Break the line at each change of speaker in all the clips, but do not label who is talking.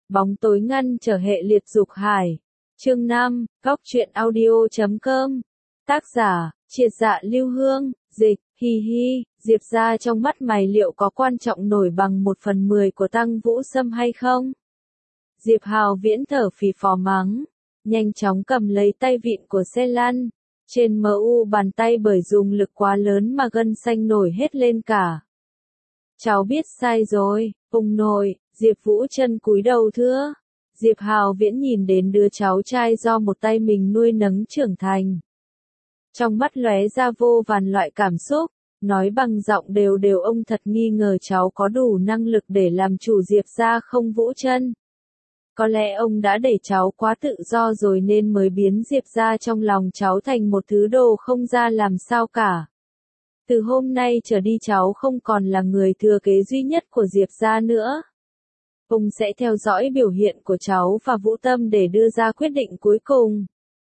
Bóng tối ngăn trở hệ liệt dục hải. Chương 5, Góc truyện audio.com. Tác giả, Triệt Dạ Lưu Hương, dịch, hi hi, Diệp gia trong mắt mày liệu có quan trọng nổi bằng 1/10 của Tăng Vũ Sâm hay không? Diệp Hào Viễn thở phì phò mắng, nhanh chóng cầm lấy tay vịn của xe lăn. Trên mu bàn tay bởi dùng lực quá lớn mà gân xanh nổi hết lên cả. Cháu biết sai rồi, ông nội. Diệp Vũ Trân cúi đầu thưa. Diệp Hào Viễn nhìn đến đứa cháu trai do một tay mình nuôi nấng trưởng thành. Trong mắt lóe ra vô vàn loại cảm xúc, nói bằng giọng đều đều ông thật nghi ngờ cháu có đủ năng lực để làm chủ Diệp gia không Vũ Trân. Có lẽ ông đã để cháu quá tự do rồi nên mới biến Diệp gia trong lòng cháu thành một thứ đồ không ra làm sao cả. Từ hôm nay trở đi cháu không còn là người thừa kế duy nhất của Diệp gia nữa. Ông sẽ theo dõi biểu hiện của cháu và Vũ Tâm để đưa ra quyết định cuối cùng.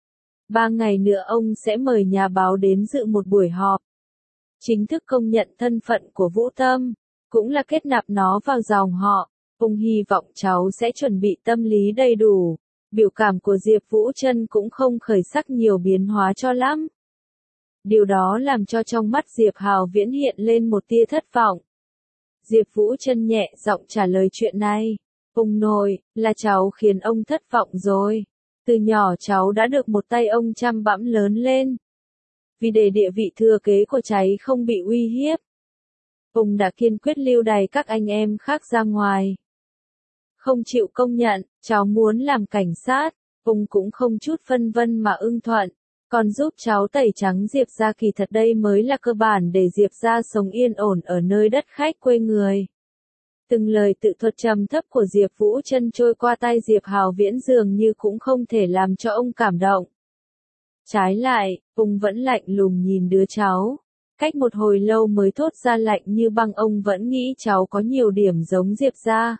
3 ngày nữa ông sẽ mời nhà báo đến dự một buổi họp. Chính thức công nhận thân phận của Vũ Tâm, cũng là kết nạp nó vào dòng họ. Ông hy vọng cháu sẽ chuẩn bị tâm lý đầy đủ. Biểu cảm của Diệp Vũ Trân cũng không khởi sắc nhiều biến hóa cho lắm. Điều đó làm cho trong mắt Diệp Hào Viễn hiện lên một tia thất vọng. Diệp Vũ Trân nhẹ giọng trả lời chuyện này. Ông nội, là cháu khiến ông thất vọng rồi. Từ nhỏ cháu đã được một tay ông chăm bẵm lớn lên. Vì để địa vị thừa kế của cháu không bị uy hiếp, ông đã kiên quyết lưu đày các anh em khác ra ngoài. Không chịu công nhận, cháu muốn làm cảnh sát, ông cũng không chút phân vân mà ưng thuận. Còn giúp cháu tẩy trắng Diệp gia kỳ thật đây mới là cơ bản để Diệp gia sống yên ổn ở nơi đất khách quê người. Từng lời tự thuật trầm thấp của Diệp Vũ Trân trôi qua tai Diệp Hào Viễn dường như cũng không thể làm cho ông cảm động. Trái lại, ông vẫn lạnh lùng nhìn đứa cháu. Cách một hồi lâu mới thốt ra lạnh như băng ông vẫn nghĩ cháu có nhiều điểm giống Diệp gia.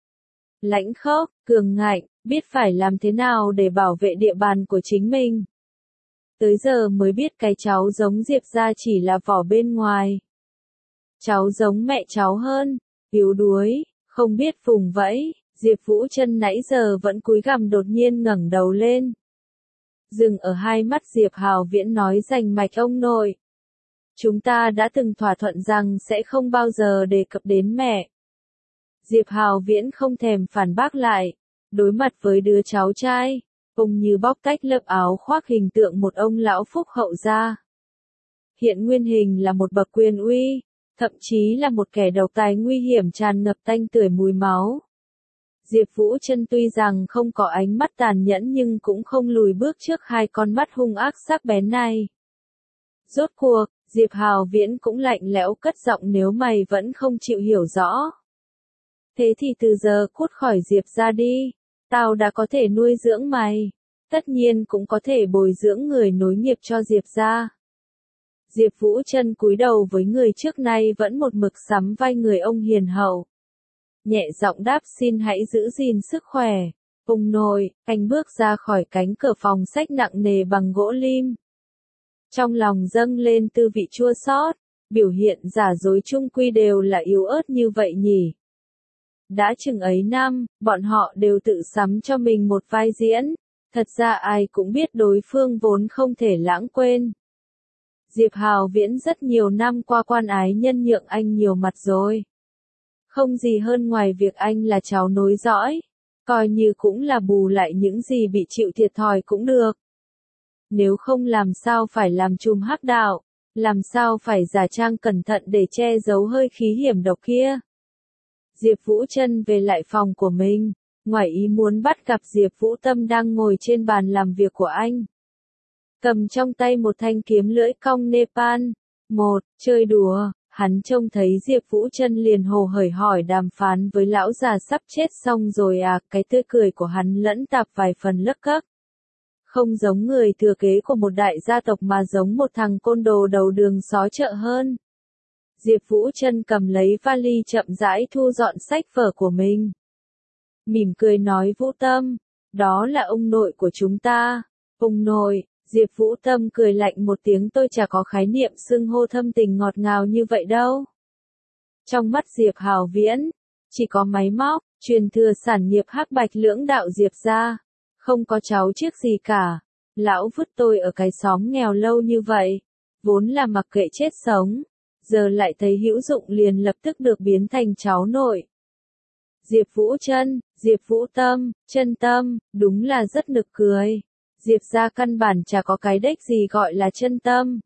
Lãnh khốc, cường ngạnh, biết phải làm thế nào để bảo vệ địa bàn của chính mình. Tới giờ mới biết cái cháu giống Diệp gia chỉ là vỏ bên ngoài. Cháu giống mẹ cháu hơn, yếu đuối, không biết vùng vẫy. Diệp Vũ Trân nãy giờ vẫn cúi gằm đột nhiên ngẩng đầu lên. Dừng ở hai mắt Diệp Hào Viễn nói rành mạch ông nội. Chúng ta đã từng thỏa thuận rằng sẽ không bao giờ đề cập đến mẹ. Diệp Hào Viễn không thèm phản bác lại. Đối mặt với đứa cháu trai, ông như bóc tách lớp áo khoác hình tượng một ông lão phúc hậu ra. Hiện nguyên hình là một bậc quyền uy, thậm chí là một kẻ độc tài nguy hiểm tràn ngập tanh tưởi mùi máu. Diệp Vũ Trân tuy rằng không có ánh mắt tàn nhẫn nhưng cũng không lùi bước trước hai con mắt hung ác sắc bén này. Rốt cuộc, Diệp Hào Viễn cũng lạnh lẽo cất giọng nếu mày vẫn không chịu hiểu rõ. Thế thì từ giờ cút khỏi Diệp gia đi. Tao đã có thể nuôi dưỡng mày. Tất nhiên cũng có thể bồi dưỡng người nối nghiệp cho Diệp gia. Diệp Vũ Trân cúi đầu với người trước nay vẫn một mực sắm vai người ông hiền hậu. Nhẹ giọng đáp xin hãy giữ gìn sức khỏe. Ông nội, anh bước ra khỏi cánh cửa phòng sách nặng nề bằng gỗ lim. Trong lòng dâng lên tư vị chua xót, biểu hiện giả dối chung quy đều là yếu ớt như vậy nhỉ. Đã chừng ấy năm, bọn họ đều tự sắm cho mình một vai diễn. Thật ra ai cũng biết đối phương vốn không thể lãng quên. Diệp Hào Viễn rất nhiều năm qua quan ái nhân nhượng anh nhiều mặt rồi. Không gì hơn ngoài việc anh là cháu nối dõi. Coi như cũng là bù lại những gì bị chịu thiệt thòi cũng được. Nếu không làm sao phải làm trùm hắc đạo, làm sao phải giả trang cẩn thận để che giấu hơi khí hiểm độc kia. Diệp Vũ Trân về lại phòng của mình, ngoài ý muốn bắt gặp Diệp Vũ Tâm đang ngồi trên bàn làm việc của anh. Cầm trong tay một thanh kiếm lưỡi cong Nepal. Chơi đùa, hắn trông thấy Diệp Vũ Trân liền hồ hởi hỏi đàm phán với lão già sắp chết xong rồi à, cái tươi cười của hắn lẫn tạp vài phần lấc cấc. Không giống người thừa kế của một đại gia tộc mà giống một thằng côn đồ đầu đường xó chợ hơn. Diệp Vũ Trân cầm lấy vali chậm rãi thu dọn sách vở của mình. Mỉm cười nói Vũ Tâm, đó là ông nội của chúng ta. Ông nội, Diệp Vũ Tâm cười lạnh một tiếng tôi chả có khái niệm xưng hô thâm tình ngọt ngào như vậy đâu. Trong mắt Diệp Hào Viễn, chỉ có máy móc, truyền thừa sản nghiệp hắc bạch lưỡng đạo Diệp gia, không có cháu chiếc gì cả. Lão vứt tôi ở cái xóm nghèo lâu như vậy, vốn là mặc kệ chết sống, giờ lại thấy hữu dụng liền lập tức được biến thành cháu nội. Diệp Vũ Trân, Diệp Vũ Tâm, Trân Tâm, đúng là rất nực cười. Diệp gia căn bản chả có cái đếch gì gọi là Trân Tâm.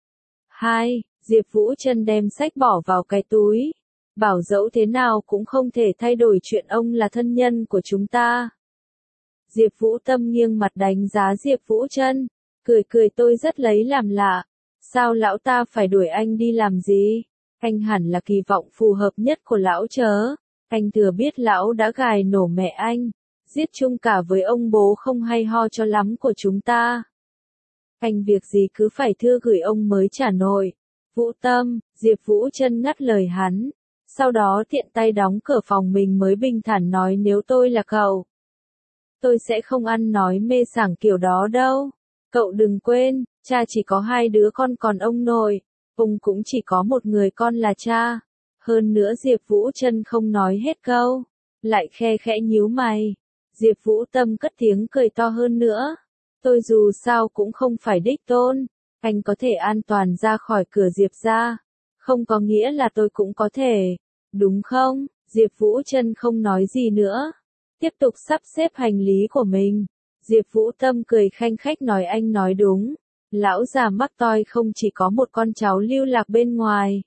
2. Diệp Vũ Trân đem sách bỏ vào cái túi. Bảo dẫu thế nào cũng không thể thay đổi chuyện ông là thân nhân của chúng ta. Diệp Vũ Tâm nghiêng mặt đánh giá Diệp Vũ Trân, cười cười tôi rất lấy làm lạ. Sao lão ta phải đuổi anh đi làm gì? Anh hẳn là kỳ vọng phù hợp nhất của lão chớ. Anh thừa biết lão đã gài nổ mẹ anh, giết chung cả với ông bố không hay ho cho lắm của chúng ta. Anh việc gì cứ phải thưa gửi ông mới trả nổi. Vũ Tâm, Diệp Vũ Trân ngắt lời hắn. Sau đó tiện tay đóng cửa phòng mình mới bình thản nói nếu tôi là cậu. Tôi sẽ không ăn nói mê sảng kiểu đó đâu. Cậu đừng quên, cha chỉ có 2 đứa con còn ông nội. Ông cũng chỉ có một người con là cha. Hơn nữa Diệp Vũ Trân không nói hết câu. Lại khe khẽ nhíu mày. Diệp Vũ Tâm cất tiếng cười to hơn nữa. Tôi dù sao cũng không phải đích tôn. Anh có thể an toàn ra khỏi cửa Diệp gia. Không có nghĩa là tôi cũng có thể. Đúng không? Diệp Vũ Trân không nói gì nữa. Tiếp tục sắp xếp hành lý của mình. Diệp Vũ Tâm cười khanh khách nói anh nói đúng. Lão già mắc toi không chỉ có một con cháu lưu lạc bên ngoài.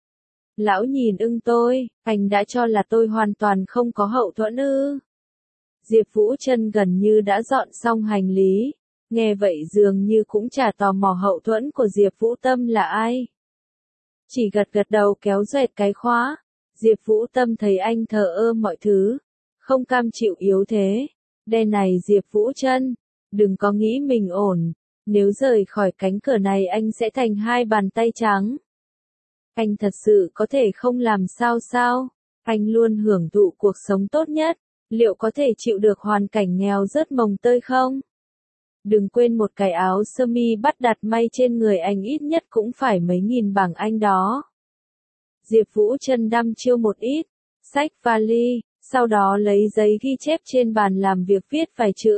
Lão nhìn tôi, anh đã cho là tôi hoàn toàn không có hậu thuẫn ư. Diệp Vũ Trân gần như đã dọn xong hành lý. Nghe vậy dường như cũng chả tò mò hậu thuẫn của Diệp Vũ Tâm là ai. Chỉ gật gật đầu kéo duệt cái khóa. Diệp Vũ Tâm thấy anh thờ ơ mọi thứ. Không cam chịu yếu thế. Đe này Diệp Vũ Trân, đừng có nghĩ mình ổn. Nếu rời khỏi cánh cửa này anh sẽ thành 2 bàn tay trắng. Anh thật sự có thể không làm sao? Anh luôn hưởng thụ cuộc sống tốt nhất. Liệu có thể chịu được hoàn cảnh nghèo rớt mồng tơi không? Đừng quên một cái áo sơ mi bắt đặt may trên người anh ít nhất cũng phải mấy nghìn bảng Anh đó. Diệp Vũ Trân đăm chiêu một ít, xách vali, sau đó lấy giấy ghi chép trên bàn làm việc viết vài chữ.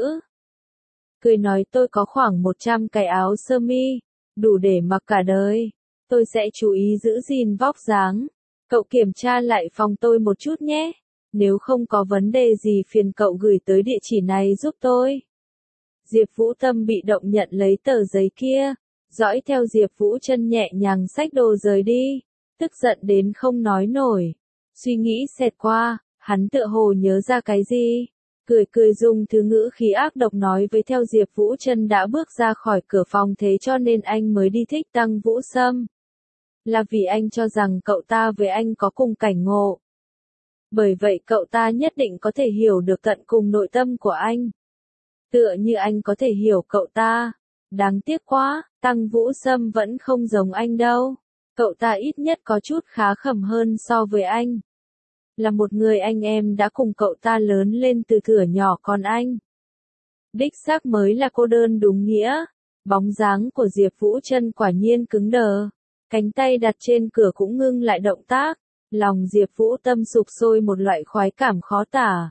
Cười nói tôi có khoảng 100 cái áo sơ mi, đủ để mặc cả đời. Tôi sẽ chú ý giữ gìn vóc dáng. Cậu kiểm tra lại phòng tôi một chút nhé. Nếu không có vấn đề gì phiền cậu gửi tới địa chỉ này giúp tôi. Diệp Vũ Tâm bị động nhận lấy tờ giấy kia, dõi theo Diệp Vũ Trân nhẹ nhàng xách đồ rời đi, tức giận đến không nói nổi. Suy nghĩ xẹt qua, hắn tựa hồ nhớ ra cái gì, cười cười dùng thứ ngữ khí ác độc nói với theo Diệp Vũ Trân đã bước ra khỏi cửa phòng thế cho nên anh mới đi thích Tăng Vũ Sâm. Là vì anh cho rằng cậu ta với anh có cùng cảnh ngộ. Bởi vậy cậu ta nhất định có thể hiểu được tận cùng nội tâm của anh. Tựa như anh có thể hiểu cậu ta. Đáng tiếc quá, Tăng Vũ Sâm vẫn không giống anh đâu. Cậu ta ít nhất có chút khá khẩm hơn so với anh. Là một người anh em đã cùng cậu ta lớn lên từ thuở nhỏ còn anh. Đích xác mới là cô đơn đúng nghĩa. Bóng dáng của Diệp Vũ Trân quả nhiên cứng đờ. Cánh tay đặt trên cửa cũng ngưng lại động tác. Lòng Diệp Vũ Tâm sục sôi một loại khoái cảm khó tả.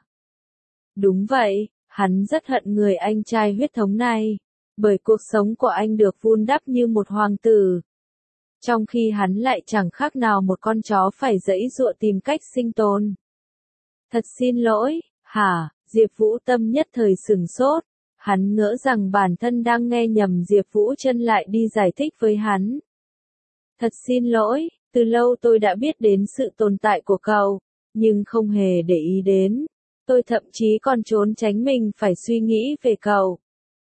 Đúng vậy, hắn rất hận người anh trai huyết thống này. Bởi cuộc sống của anh được vun đắp như một hoàng tử. Trong khi hắn lại chẳng khác nào một con chó phải giãy giụa tìm cách sinh tồn. Thật xin lỗi, hả? Diệp Vũ Tâm nhất thời sửng sốt. Hắn ngỡ rằng bản thân đang nghe nhầm Diệp Vũ Trân lại đi giải thích với hắn. Thật xin lỗi, từ lâu tôi đã biết đến sự tồn tại của cậu, nhưng không hề để ý đến. Tôi thậm chí còn trốn tránh mình phải suy nghĩ về cậu.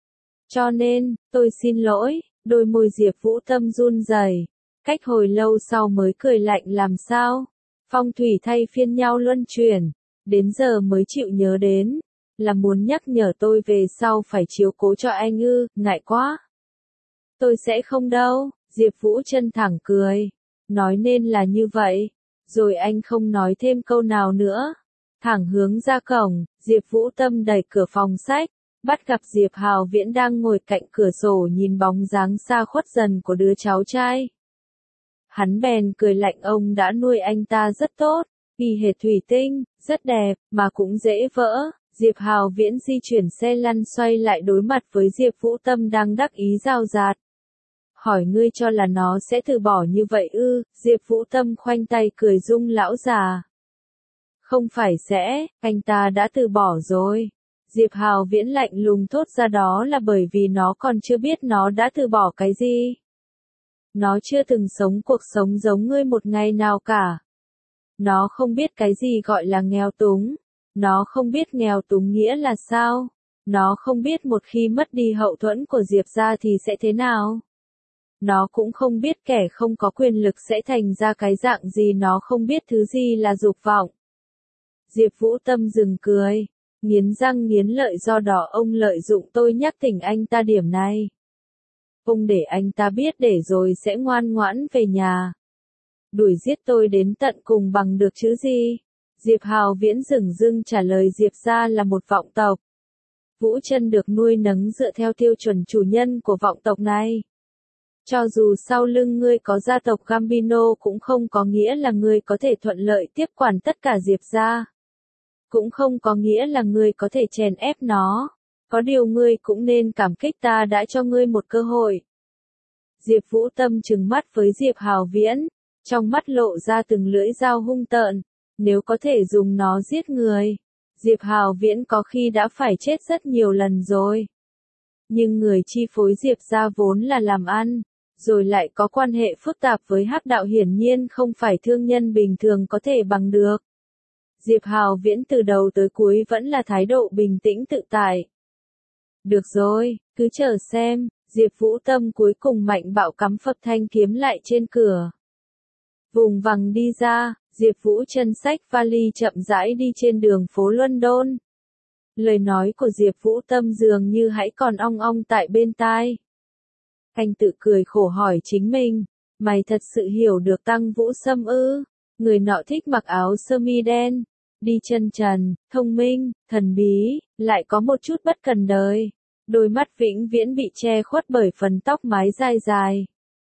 Cho nên, tôi xin lỗi, đôi môi Diệp Vũ Tâm run rẩy. Cách hồi lâu sau mới cười lạnh làm sao. Phong thủy thay phiên nhau luân chuyển. Đến giờ mới chịu nhớ đến. Là muốn nhắc nhở tôi về sau phải chiếu cố cho anh ư, ngại quá. Tôi sẽ không đâu, Diệp Vũ Trân thẳng cười. Nói nên là như vậy. Rồi anh không nói thêm câu nào nữa. Thẳng hướng ra cổng, Diệp Vũ Tâm đẩy cửa phòng sách. Bắt gặp Diệp Hào Viễn đang ngồi cạnh cửa sổ nhìn bóng dáng xa khuất dần của đứa cháu trai. Hắn bèn cười lạnh ông đã nuôi anh ta rất tốt. Y hệt thủy tinh, rất đẹp, mà cũng dễ vỡ. Diệp Hào Viễn di chuyển xe lăn xoay lại đối mặt với Diệp Vũ Tâm đang đắc ý rao rạt. Hỏi ngươi cho là nó sẽ từ bỏ như vậy ư? Diệp Vũ Tâm khoanh tay cười rung lão già. Không phải sẽ, anh ta đã từ bỏ rồi. Diệp Hào Viễn lạnh lùng thốt ra đó là bởi vì nó còn chưa biết nó đã từ bỏ cái gì. Nó chưa từng sống cuộc sống giống ngươi một ngày nào cả. Nó không biết cái gì gọi là nghèo túng. Nó không biết nghèo túng nghĩa là sao. Nó không biết một khi mất đi hậu thuẫn của Diệp gia thì sẽ thế nào. Nó cũng không biết kẻ không có quyền lực sẽ thành ra cái dạng gì, nó không biết thứ gì là dục vọng. Diệp Vũ Tâm dừng cười, nghiến răng nghiến lợi, do đó ông lợi dụng tôi nhắc tỉnh anh ta điểm này. Ông để anh ta biết để rồi sẽ ngoan ngoãn về nhà. Đuổi giết tôi đến tận cùng bằng được chứ gì? Diệp Hào Viễn dửng dưng trả lời, Diệp gia là một vọng tộc. Vũ Chân được nuôi nấng dựa theo tiêu chuẩn chủ nhân của vọng tộc này. Cho dù sau lưng ngươi có gia tộc Gambino cũng không có nghĩa là ngươi có thể thuận lợi tiếp quản tất cả Diệp gia. Cũng không có nghĩa là ngươi có thể chèn ép nó. Có điều ngươi cũng nên cảm kích ta đã cho ngươi một cơ hội. Diệp Vũ Tâm trừng mắt với Diệp Hào Viễn, trong mắt lộ ra từng lưỡi dao hung tợn. Nếu có thể dùng nó giết người, Diệp Hào Viễn có khi đã phải chết rất nhiều lần rồi. Nhưng người chi phối Diệp gia vốn là làm ăn, rồi lại có quan hệ phức tạp với Hắc đạo, hiển nhiên không phải thương nhân bình thường có thể bằng được. Diệp Hào Viễn từ đầu tới cuối vẫn là thái độ bình tĩnh tự tại. Được rồi, cứ chờ xem. Diệp Vũ Tâm cuối cùng mạnh bạo cắm phập thanh kiếm lại trên cửa. Vùng vằng đi ra, Diệp Vũ Chân xách vali chậm rãi đi trên đường phố London. Lời nói của Diệp Vũ Tâm dường như hãy còn ong ong tại bên tai. Anh tự cười khổ hỏi chính mình, mày thật sự hiểu được Tăng Vũ Sâm ư? Người nọ thích mặc áo sơ mi đen, đi chân trần, thông minh, thần bí, lại có một chút bất cần đời. Đôi mắt vĩnh viễn bị che khuất bởi phần tóc mái dài dài.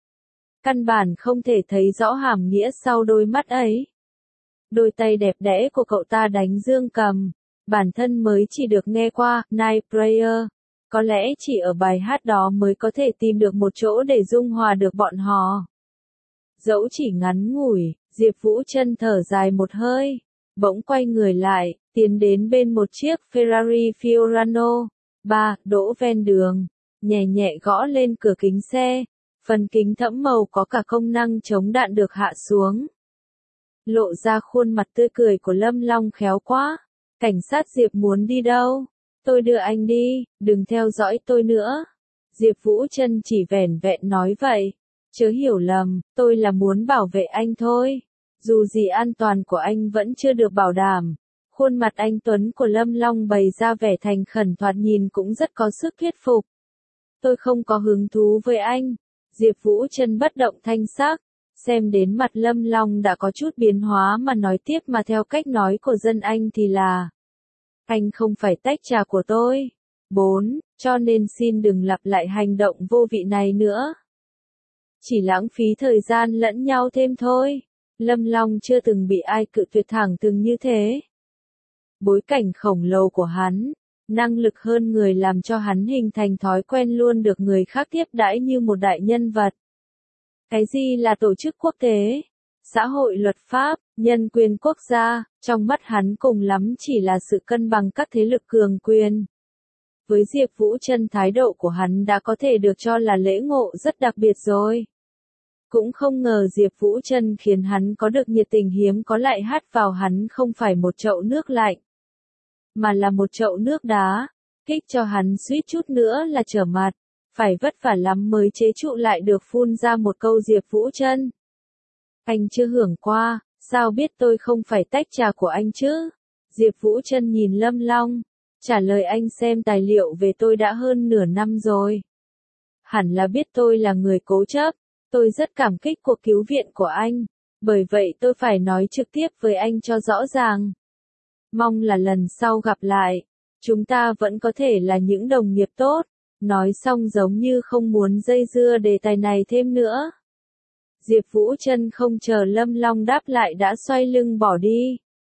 Căn bản không thể thấy rõ hàm nghĩa sau đôi mắt ấy. Đôi tay đẹp đẽ của cậu ta đánh dương cầm, bản thân mới chỉ được nghe qua, Night Prayer. Có lẽ chỉ ở bài hát đó mới có thể tìm được một chỗ để dung hòa được bọn họ. Dẫu chỉ ngắn ngủi, Diệp Vũ Chân thở dài một hơi, bỗng quay người lại, tiến đến bên một chiếc Ferrari Fiorano, đỗ ven đường, nhẹ nhẹ gõ lên cửa kính xe. Phần kính thẫm màu có cả công năng chống đạn được hạ xuống. Lộ ra khuôn mặt tươi cười của Lâm Long khéo quá. Cảnh sát Diệp muốn đi đâu? Tôi đưa anh đi, đừng theo dõi tôi nữa. Diệp Vũ Chân chỉ vẻn vẹn nói vậy. Chớ hiểu lầm, tôi là muốn bảo vệ anh thôi. Dù gì an toàn của anh vẫn chưa được bảo đảm. Khuôn mặt anh tuấn của Lâm Long bày ra vẻ thành khẩn, thoạt nhìn cũng rất có sức thuyết phục. Tôi không có hứng thú với anh. Diệp Vũ Chân bất động thanh sắc, xem đến mặt Lâm Long đã có chút biến hóa mà nói tiếp, mà theo cách nói của dân Anh thì là: anh không phải tách trà của tôi. 4. Cho nên xin đừng lặp lại hành động vô vị này nữa. Chỉ lãng phí thời gian lẫn nhau thêm thôi. Lâm Long chưa từng bị ai cự tuyệt thẳng thừng như thế. Bối cảnh khổng lồ của hắn, năng lực hơn người làm cho hắn hình thành thói quen luôn được người khác tiếp đãi như một đại nhân vật. Cái gì là tổ chức quốc tế, xã hội luật pháp, nhân quyền quốc gia, trong mắt hắn cùng lắm chỉ là sự cân bằng các thế lực cường quyền. Với Diệp Vũ Chân, thái độ của hắn đã có thể được cho là lễ ngộ rất đặc biệt rồi. Cũng không ngờ Diệp Vũ Chân khiến hắn có được nhiệt tình hiếm có, lại hát vào hắn không phải một chậu nước lạnh, mà là một chậu nước đá, kích cho hắn suýt chút nữa là trở mặt, phải vất vả lắm mới chế trụ lại được phun ra một câu Diệp Vũ Chân. Anh chưa hưởng qua, sao biết tôi không phải tách trà của anh chứ? Diệp Vũ Chân nhìn Lâm Long, trả lời: anh xem tài liệu về tôi đã hơn nửa năm rồi. Hẳn là biết tôi là người cố chấp, tôi rất cảm kích cuộc cứu viện của anh, bởi vậy tôi phải nói trực tiếp với anh cho rõ ràng. Mong là lần sau gặp lại, chúng ta vẫn có thể là những đồng nghiệp tốt. Nói xong giống như không muốn dây dưa đề tài này thêm nữa. Diệp Vũ Chân không chờ Lâm Long đáp lại đã xoay lưng bỏ đi.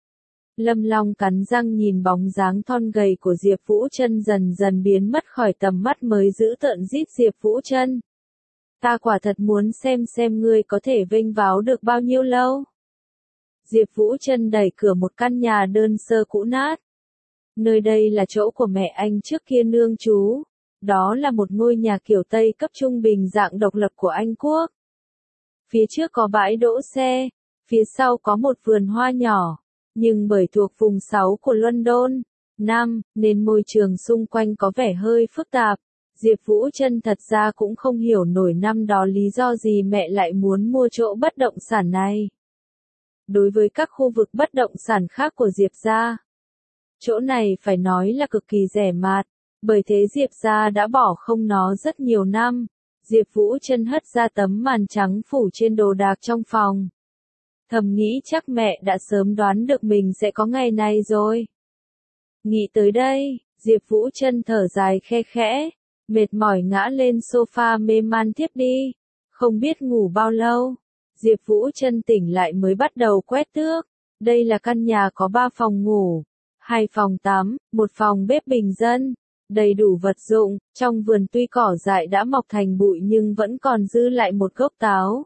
Lâm Long cắn răng nhìn bóng dáng thon gầy của Diệp Vũ Trân dần dần biến mất khỏi tầm mắt mới giữ tợn rít Diệp Vũ Trân. Ta quả thật muốn xem ngươi có thể vênh váo được bao nhiêu lâu. Diệp Vũ Trân đẩy cửa một căn nhà đơn sơ cũ nát. Nơi đây là chỗ của mẹ anh trước kia nương trú. Đó là một ngôi nhà kiểu Tây cấp trung bình dạng độc lập của Anh Quốc. Phía trước có bãi đỗ xe, phía sau có một vườn hoa nhỏ. Nhưng bởi thuộc vùng 6 của London, Nam, nên môi trường xung quanh có vẻ hơi phức tạp. Diệp Vũ Trân thật ra cũng không hiểu nổi năm đó lý do gì mẹ lại muốn mua chỗ bất động sản này. Đối với các khu vực bất động sản khác của Diệp gia, chỗ này phải nói là cực kỳ rẻ mạt, bởi thế Diệp gia đã bỏ không nó rất nhiều năm. Diệp Vũ Trân hất ra tấm màn trắng phủ trên đồ đạc trong phòng. Thầm nghĩ chắc mẹ đã sớm đoán được mình sẽ có ngày này rồi. Nghĩ tới đây, Diệp Vũ Trân thở dài khe khẽ, mệt mỏi ngã lên sofa mê man thiếp đi. Không biết ngủ bao lâu, Diệp Vũ Trân tỉnh lại mới bắt đầu quét tước. Đây là căn nhà có 3 phòng ngủ, 2 phòng tắm, 1 phòng bếp bình dân, đầy đủ vật dụng. Trong vườn tuy cỏ dại đã mọc thành bụi nhưng vẫn còn dư lại một gốc táo.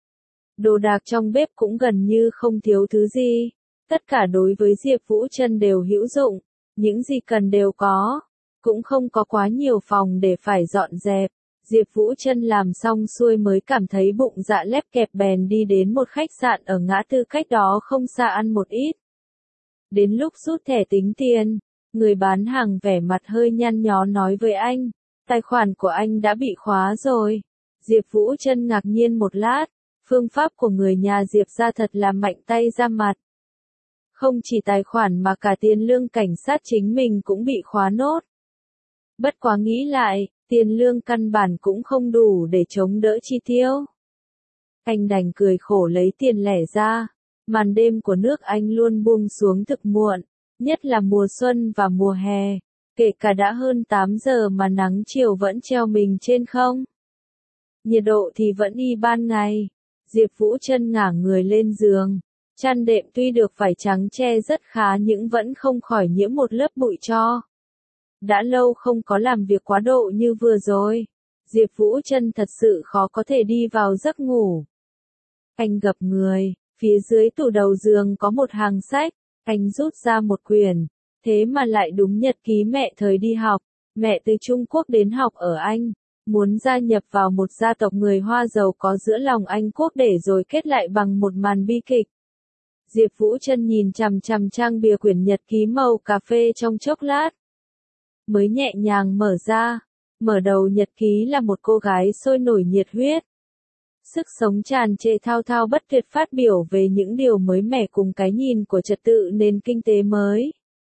Đồ đạc trong bếp cũng gần như không thiếu thứ gì. Tất cả đối với Diệp Vũ Trân đều hữu dụng, những gì cần đều có. Cũng không có quá nhiều phòng để phải dọn dẹp. Diệp Vũ Trân làm xong xuôi mới cảm thấy bụng dạ lép kẹp bèn đi đến một khách sạn ở ngã tư cách đó không xa ăn một ít. Đến lúc rút thẻ tính tiền, người bán hàng vẻ mặt hơi nhăn nhó nói với anh, tài khoản của anh đã bị khóa rồi. Diệp Vũ Trân ngạc nhiên một lát, phương pháp của người nhà Diệp gia thật là mạnh tay ra mặt. Không chỉ tài khoản mà cả tiền lương cảnh sát chính mình cũng bị khóa nốt. Bất quá nghĩ lại, tiền lương căn bản cũng không đủ để chống đỡ chi tiêu. Anh đành cười khổ lấy tiền lẻ ra. Màn đêm của nước Anh luôn buông xuống thực muộn, nhất là mùa xuân và mùa hè, kể cả đã hơn 8 giờ mà nắng chiều vẫn treo mình trên không. Nhiệt độ thì vẫn y ban ngày. Diệp Vũ Trân ngả người lên giường, chăn đệm tuy được vải trắng che rất khá nhưng vẫn không khỏi nhiễm một lớp bụi tro. Đã lâu không có làm việc quá độ như vừa rồi, Diệp Vũ Trân thật sự khó có thể đi vào giấc ngủ. Anh gập người, phía dưới tủ đầu giường có một hàng sách, anh rút ra một quyển, thế mà lại đúng nhật ký mẹ thời đi học. Mẹ từ Trung Quốc đến học ở Anh, muốn gia nhập vào một gia tộc người Hoa giàu có giữa lòng Anh Quốc để rồi kết lại bằng một màn bi kịch. Diệp Vũ Trân nhìn chằm chằm trang bìa quyển nhật ký màu cà phê trong chốc lát, mới nhẹ nhàng mở ra. Mở đầu nhật ký là một cô gái sôi nổi nhiệt huyết, sức sống tràn trề thao thao bất tuyệt phát biểu về những điều mới mẻ cùng cái nhìn của trật tự nền kinh tế mới.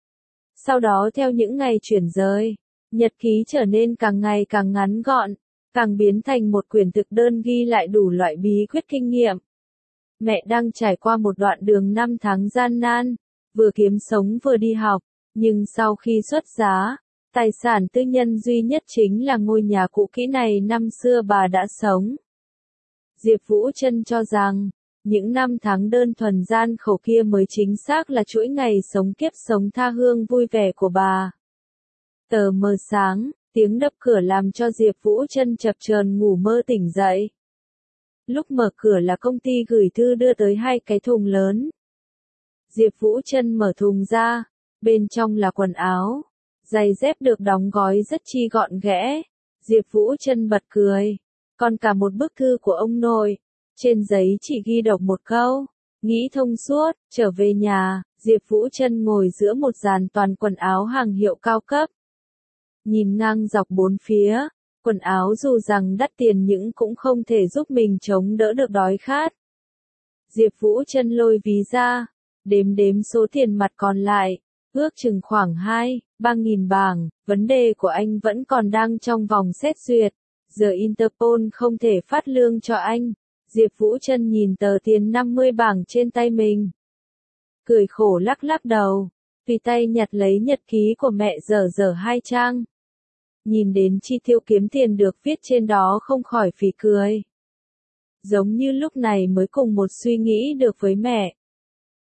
Sau đó theo những ngày chuyển rời, nhật ký trở nên càng ngày càng ngắn gọn, càng biến thành một quyển thực đơn ghi lại đủ loại bí quyết kinh nghiệm. Mẹ đang trải qua một đoạn đường 5 tháng gian nan, vừa kiếm sống vừa đi học, nhưng sau khi xuất giá, tài sản tư nhân duy nhất chính là ngôi nhà cũ kỹ này năm xưa bà đã sống. Diệp Vũ Trân cho rằng, những năm tháng đơn thuần gian khổ kia mới chính xác là chuỗi ngày sống kiếp sống tha hương vui vẻ của bà. Tờ mờ sáng, tiếng đập cửa làm cho Diệp Vũ Trân chập chờn ngủ mơ tỉnh dậy. Lúc mở cửa là công ty gửi thư đưa tới 2 cái thùng lớn. Diệp Vũ Trân mở thùng ra, bên trong là quần áo, giày dép được đóng gói rất chi gọn ghẽ. Diệp Vũ Trân bật cười, còn cả một bức thư của ông nội. Trên giấy chỉ ghi đọc một câu, nghĩ thông suốt, trở về nhà. Diệp Vũ Trân ngồi giữa một dàn toàn quần áo hàng hiệu cao cấp. Nhìn ngang dọc bốn phía, quần áo dù rằng đắt tiền nhưng cũng không thể giúp mình chống đỡ được đói khát. Diệp Vũ Trân lôi ví ra, đếm số tiền mặt còn lại, ước chừng khoảng 2-3 nghìn bảng. Vấn đề của anh vẫn còn đang trong vòng xét duyệt, giờ Interpol không thể phát lương cho anh. Diệp Vũ Trân nhìn tờ tiền 50 bảng trên tay mình, cười khổ lắc lắc đầu, tùy tay nhặt lấy nhật ký của mẹ dở 2 trang. Nhìn đến chi tiêu kiếm tiền được viết trên đó không khỏi phì cười. Giống như lúc này mới cùng một suy nghĩ được với mẹ.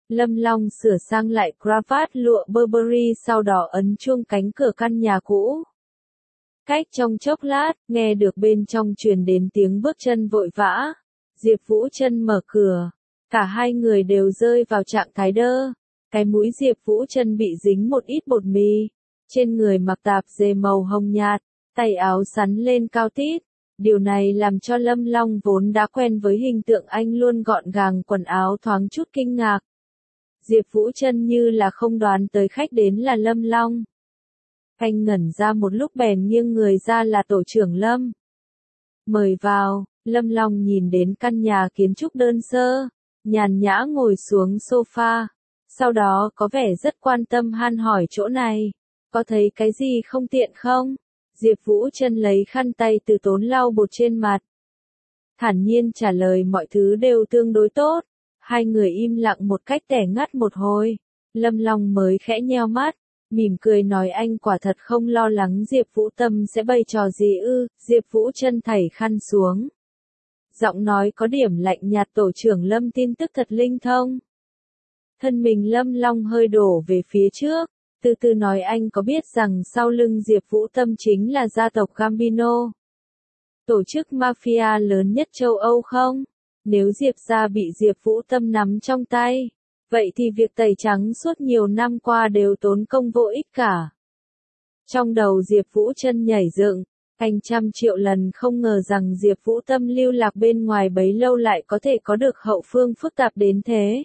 Lâm Long sửa sang lại cravat lụa Burberry sau đó ấn chuông cánh cửa căn nhà cũ. Cách trong chốc lát, nghe được bên trong truyền đến tiếng bước chân vội vã. Diệp Vũ Trân mở cửa. Cả hai người đều rơi vào trạng thái đơ. Cái mũi Diệp Vũ Trân bị dính một ít bột mì. Trên người mặc tạp dề màu hồng nhạt, tay áo sắn lên cao tít. Điều này làm cho Lâm Long vốn đã quen với hình tượng anh luôn gọn gàng quần áo thoáng chút kinh ngạc. Diệp Vũ Trân như là không đoán tới khách đến là Lâm Long. Anh ngẩn ra một lúc bèn nghiêng người ra là tổ trưởng Lâm. Mời vào, Lâm Long nhìn đến căn nhà kiến trúc đơn sơ, nhàn nhã ngồi xuống sofa. Sau đó có vẻ rất quan tâm han hỏi chỗ này, có thấy cái gì không tiện không? Diệp Vũ Trân lấy khăn tay từ tốn lau bột trên mặt. Thản nhiên trả lời mọi thứ đều tương đối tốt. Hai người im lặng một cách tẻ ngắt một hồi. Lâm Long mới khẽ nheo mắt, mỉm cười nói anh quả thật không lo lắng Diệp Vũ Tâm sẽ bày trò gì ư. Diệp Vũ Trân thảy khăn xuống. Giọng nói có điểm lạnh nhạt tổ trưởng Lâm tin tức thật linh thông. Thân mình Lâm Long hơi đổ về phía trước, từ từ nói anh có biết rằng sau lưng Diệp Vũ Tâm chính là gia tộc Gambino, tổ chức mafia lớn nhất châu Âu không? Nếu Diệp gia bị Diệp Vũ Tâm nắm trong tay, vậy thì việc tẩy trắng suốt nhiều năm qua đều tốn công vô ích cả. Trong đầu Diệp Vũ Trân nhảy dựng, anh trăm triệu lần không ngờ rằng Diệp Vũ Tâm lưu lạc bên ngoài bấy lâu lại có thể có được hậu phương phức tạp đến thế.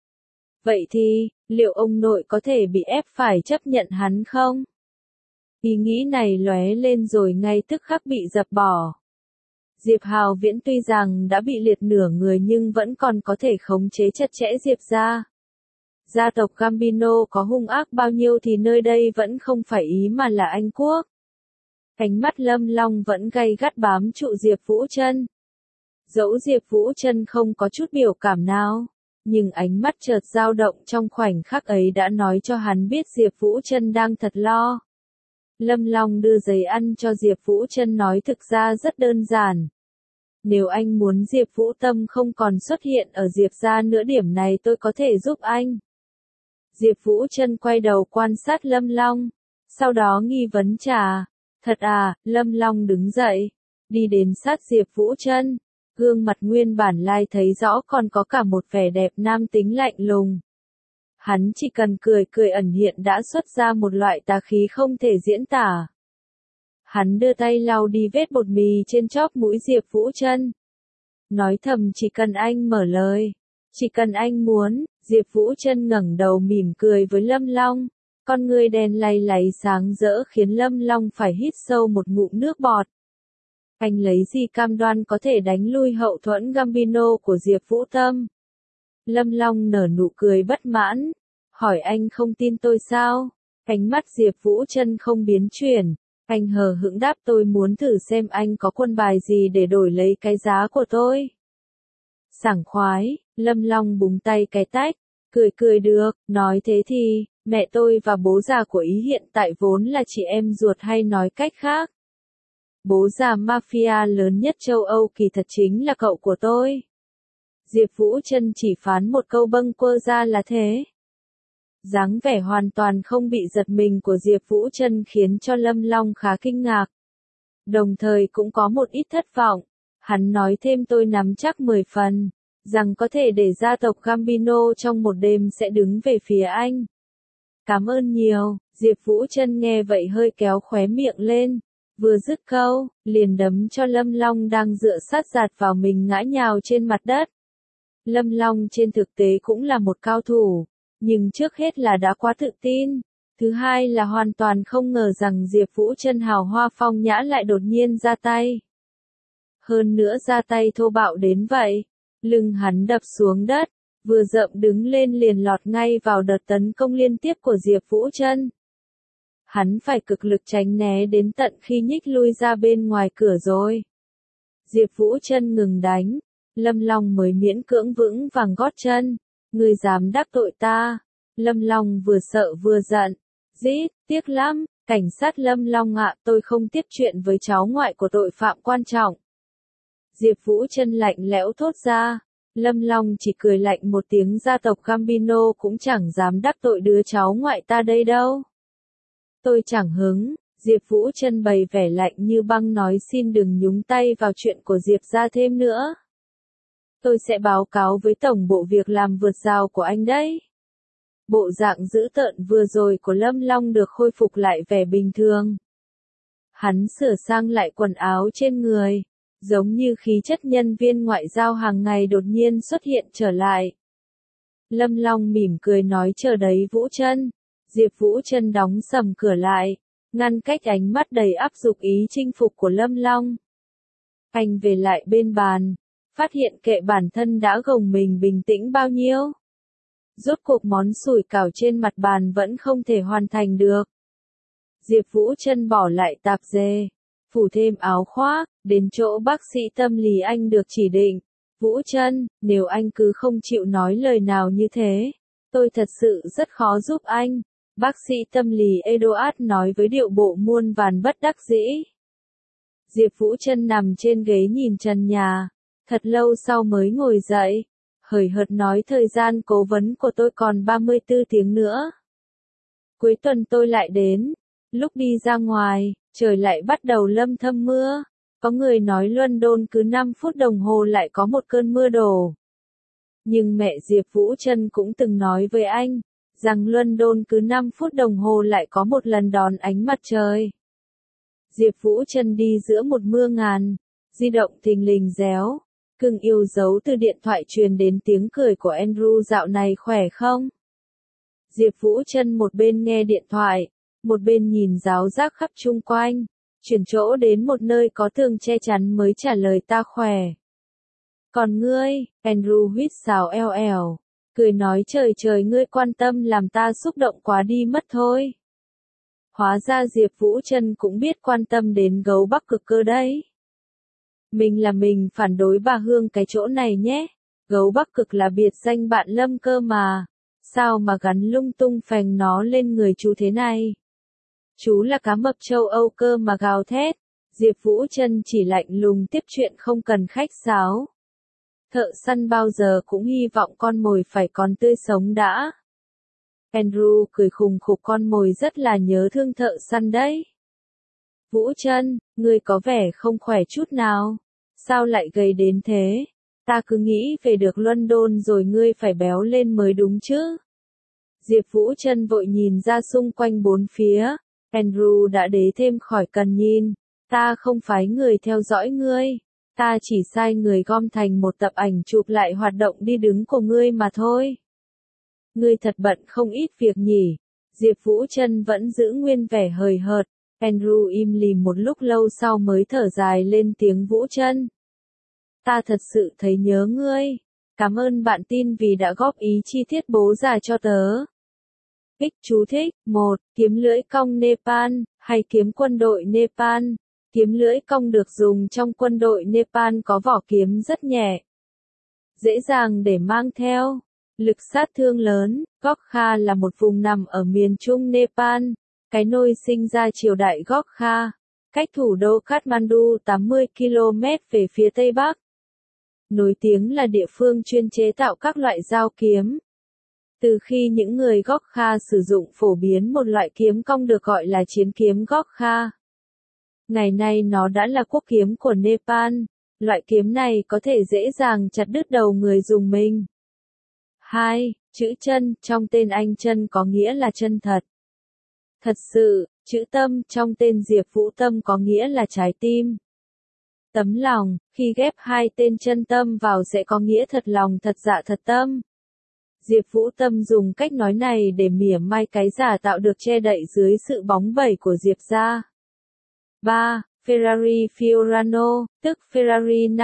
Vậy thì, liệu ông nội có thể bị ép phải chấp nhận hắn không? Ý nghĩ này lóe lên rồi ngay tức khắc bị dập bỏ. Diệp Hào Viễn tuy rằng đã bị liệt nửa người nhưng vẫn còn có thể khống chế chặt chẽ Diệp gia. Gia tộc Gambino có hung ác bao nhiêu thì nơi đây vẫn không phải Ý mà là Anh Quốc. Cánh mắt Lâm Long vẫn gay gắt bám trụ Diệp Vũ Trân. Dẫu Diệp Vũ Trân không có chút biểu cảm nào, nhưng ánh mắt chợt dao động trong khoảnh khắc ấy đã nói cho hắn biết Diệp Vũ Trân đang thật lo. Lâm Long đưa giấy ăn cho Diệp Vũ Trân nói thực ra rất đơn giản. Nếu anh muốn Diệp Vũ Tâm không còn xuất hiện ở Diệp gia nữa điểm này tôi có thể giúp anh. Diệp Vũ Trân quay đầu quan sát Lâm Long, sau đó nghi vấn trả. Thật à, Lâm Long đứng dậy, đi đến sát Diệp Vũ Trân. Gương mặt nguyên bản lai thấy rõ còn có cả một vẻ đẹp nam tính lạnh lùng. Hắn chỉ cần cười cười ẩn hiện đã xuất ra một loại tà khí không thể diễn tả. Hắn đưa tay lau đi vết bột mì trên chóp mũi Diệp Vũ Trân. Nói thầm chỉ cần anh mở lời, chỉ cần anh muốn. Diệp Vũ Trân ngẩng đầu mỉm cười với Lâm Long. Con người đen lay láy sáng rỡ khiến Lâm Long phải hít sâu một ngụm nước bọt. Anh lấy gì cam đoan có thể đánh lui hậu thuẫn Gambino của Diệp Vũ Tâm? Lâm Long nở nụ cười bất mãn. Hỏi anh không tin tôi sao? Ánh mắt Diệp Vũ Trân không biến chuyển. Anh hờ hững đáp tôi muốn thử xem anh có quân bài gì để đổi lấy cái giá của tôi. Sảng khoái, Lâm Long búng tay cái tách. Cười cười được, nói thế thì, mẹ tôi và bố già của Ý hiện tại vốn là chị em ruột hay nói cách khác. Bố già mafia lớn nhất châu Âu kỳ thật chính là cậu của tôi. Diệp Vũ Trân chỉ phán một câu bâng quơ ra là thế. Dáng vẻ hoàn toàn không bị giật mình của Diệp Vũ Trân khiến cho Lâm Long khá kinh ngạc. Đồng thời cũng có một ít thất vọng. Hắn nói thêm tôi nắm chắc 10 phần, rằng có thể để gia tộc Gambino trong một đêm sẽ đứng về phía anh. Cảm ơn nhiều. Diệp Vũ Trân nghe vậy hơi kéo khóe miệng lên. Vừa dứt câu, liền đấm cho Lâm Long đang dựa sát giạt vào mình ngã nhào trên mặt đất. Lâm Long trên thực tế cũng là một cao thủ, nhưng trước hết là đã quá tự tin. Thứ hai là hoàn toàn không ngờ rằng Diệp Vũ Trân hào hoa phong nhã lại đột nhiên ra tay. Hơn nữa ra tay thô bạo đến vậy. Lưng hắn đập xuống đất, vừa dậm đứng lên liền lọt ngay vào đợt tấn công liên tiếp của Diệp Vũ Trân. Hắn phải cực lực tránh né đến tận khi nhích lui ra bên ngoài cửa rồi. Diệp Vũ Trân ngừng đánh, Lâm Long mới miễn cưỡng vững vàng gót chân. Ngươi dám đắc tội ta? Lâm Long vừa sợ vừa giận. Dít, tiếc lắm, cảnh sát Lâm Long ạ, tôi không tiếp chuyện với cháu ngoại của tội phạm quan trọng. Diệp Vũ Trân lạnh lẽo thốt ra. Lâm Long chỉ cười lạnh một tiếng, gia tộc Gambino cũng chẳng dám đắc tội đứa cháu ngoại ta đây đâu. Tôi chẳng hứng. Diệp Vũ Trân bày vẻ lạnh như băng nói, xin đừng nhúng tay vào chuyện của Diệp gia thêm nữa. Tôi sẽ báo cáo với tổng bộ việc làm vượt rào của anh đấy. Bộ dạng dữ tợn vừa rồi của Lâm Long được khôi phục lại vẻ bình thường. Hắn sửa sang lại quần áo trên người, giống như khí chất nhân viên ngoại giao hàng ngày đột nhiên xuất hiện trở lại. Lâm Long mỉm cười nói, chờ đấy Vũ Trân. Diệp Vũ Trân đóng sầm cửa lại, ngăn cách ánh mắt đầy áp dục ý chinh phục của Lâm Long. Anh về lại bên bàn, phát hiện kệ bản thân đã gồng mình bình tĩnh bao nhiêu. Rốt cuộc món sủi cảo trên mặt bàn vẫn không thể hoàn thành được. Diệp Vũ Trân bỏ lại tạp dề, phủ thêm áo khoác, đến chỗ bác sĩ tâm lý anh được chỉ định. Vũ Trân, nếu anh cứ không chịu nói lời nào như thế, tôi thật sự rất khó giúp anh. Bác sĩ tâm lý Edward nói với điệu bộ muôn vàn bất đắc dĩ. Diệp Vũ Trân nằm trên ghế nhìn trần nhà, thật lâu sau mới ngồi dậy, hời hợt nói, thời gian cố vấn của tôi còn 34 tiếng nữa. Cuối tuần tôi lại đến. Lúc đi ra ngoài, trời lại bắt đầu lâm thâm mưa. Có người nói London cứ 5 phút đồng hồ lại có một cơn mưa đổ. Nhưng mẹ Diệp Vũ Trân cũng từng nói với anh, rằng London cứ 5 phút đồng hồ lại có một lần đón ánh mặt trời. Diệp Vũ Trân đi giữa một mưa ngàn, di động thình lình réo. Cưng yêu dấu từ điện thoại truyền đến tiếng cười của Andrew, dạo này khỏe không? Diệp Vũ Trân một bên nghe điện thoại, một bên nhìn ráo rác khắp chung quanh, chuyển chỗ đến một nơi có tường che chắn mới trả lời, ta khỏe. Còn ngươi? Andrew huýt sáo eo ẻo, cười nói, trời trời, ngươi quan tâm làm ta xúc động quá đi mất thôi. Hóa ra Diệp Vũ Trân cũng biết quan tâm đến gấu Bắc Cực cơ đấy. Mình phản đối bà Hương cái chỗ này nhé. Gấu Bắc Cực là biệt danh bạn Lâm cơ mà. Sao mà gắn lung tung phèn nó lên người chú thế này? Chú là cá mập châu Âu cơ mà gào thét. Diệp Vũ Trân chỉ lạnh lùng tiếp chuyện, không cần khách sáo. Thợ săn bao giờ cũng hy vọng con mồi phải còn tươi sống đã. Andrew cười khùng khục, con mồi rất là nhớ thương thợ săn đấy. Vũ Trân, ngươi có vẻ không khỏe chút nào. Sao lại gầy đến thế? Ta cứ nghĩ về được London rồi ngươi phải béo lên mới đúng chứ. Diệp Vũ Trân vội nhìn ra xung quanh bốn phía. Andrew đã đế thêm khỏi cần nhìn. Ta không phái người theo dõi ngươi. Ta chỉ sai người gom thành một tập ảnh chụp lại hoạt động đi đứng của ngươi mà thôi. Ngươi thật bận không ít việc nhỉ. Diệp Vũ Trân vẫn giữ nguyên vẻ hời hợt. Andrew im lìm một lúc lâu sau mới thở dài lên tiếng, Vũ Trân. Ta thật sự thấy nhớ ngươi. Cảm ơn bạn tin vì đã góp ý chi tiết bố già cho tớ. Ích chú thích: 1. Kiếm lưỡi cong Nepal, hay kiếm quân đội Nepal. Kiếm lưỡi cong được dùng trong quân đội Nepal, có vỏ kiếm rất nhẹ, dễ dàng để mang theo, lực sát thương lớn. Gorkha là một vùng nằm ở miền trung Nepal, cái nôi sinh ra triều đại Gorkha, cách thủ đô Kathmandu 80 km về phía tây bắc. Nổi tiếng là địa phương chuyên chế tạo các loại dao kiếm. Từ khi những người Gorkha sử dụng phổ biến một loại kiếm cong được gọi là chiến kiếm Gorkha. Ngày nay nó đã là quốc kiếm của Nepal. Loại kiếm này có thể dễ dàng chặt đứt đầu người dùng mình. 2. Chữ chân, trong tên anh Chân có nghĩa là chân thật. Thật sự, chữ Tâm, trong tên Diệp Vũ Tâm có nghĩa là trái tim. Tấm lòng, khi ghép hai tên Chân Tâm vào sẽ có nghĩa thật lòng, thật dạ, thật tâm. Diệp Vũ Tâm dùng cách nói này để mỉa mai cái giả tạo được che đậy dưới sự bóng bẩy của Diệp gia. 3. Ferrari Fiorano, tức Ferrari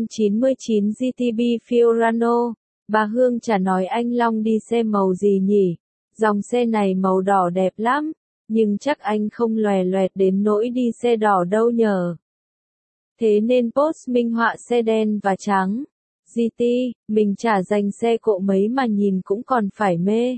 599 GTB Fiorano. Bà Hương chả nói anh Long đi xe màu gì nhỉ? Dòng xe này màu đỏ đẹp lắm, nhưng chắc anh không lòe loẹt đến nỗi đi xe đỏ đâu nhờ. Thế nên post minh họa xe đen và trắng. GT, mình chả dành xe cộ mấy mà nhìn cũng còn phải mê.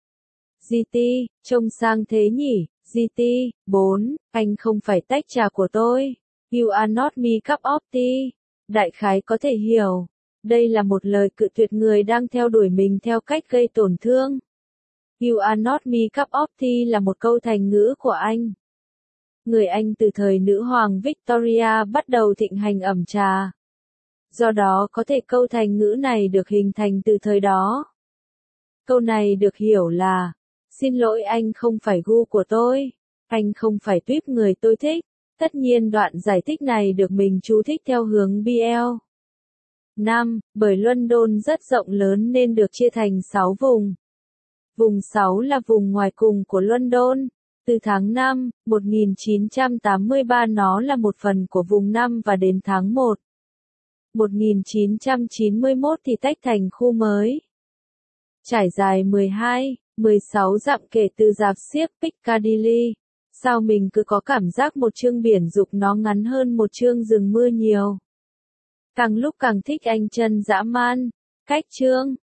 GT, trông sang thế nhỉ? GT, 4, anh không phải tách trà của tôi. You are not me cup of tea. Đại khái có thể hiểu. Đây là một lời cự tuyệt người đang theo đuổi mình theo cách gây tổn thương. You are not my cup of tea là một câu thành ngữ của Anh. Người Anh từ thời nữ hoàng Victoria bắt đầu thịnh hành ẩm trà. Do đó có thể câu thành ngữ này được hình thành từ thời đó. Câu này được hiểu là, xin lỗi anh không phải gu của tôi, anh không phải tuýp người tôi thích. Tất nhiên đoạn giải thích này được mình chú thích theo hướng BL. 5. Bởi London rất rộng lớn nên được chia thành 6 vùng. Vùng 6 là vùng ngoài cùng của London. Từ tháng 5, 1983 nó là một phần của vùng 5 và đến tháng 1, 1991 thì tách thành khu mới. Trải dài 12, 16 dặm kể từ rạp xiếc Piccadilly. Sao mình cứ có cảm giác một chương biển dục nó ngắn hơn một chương rừng mưa nhiều. Càng lúc càng thích anh chân dã man. Cách chương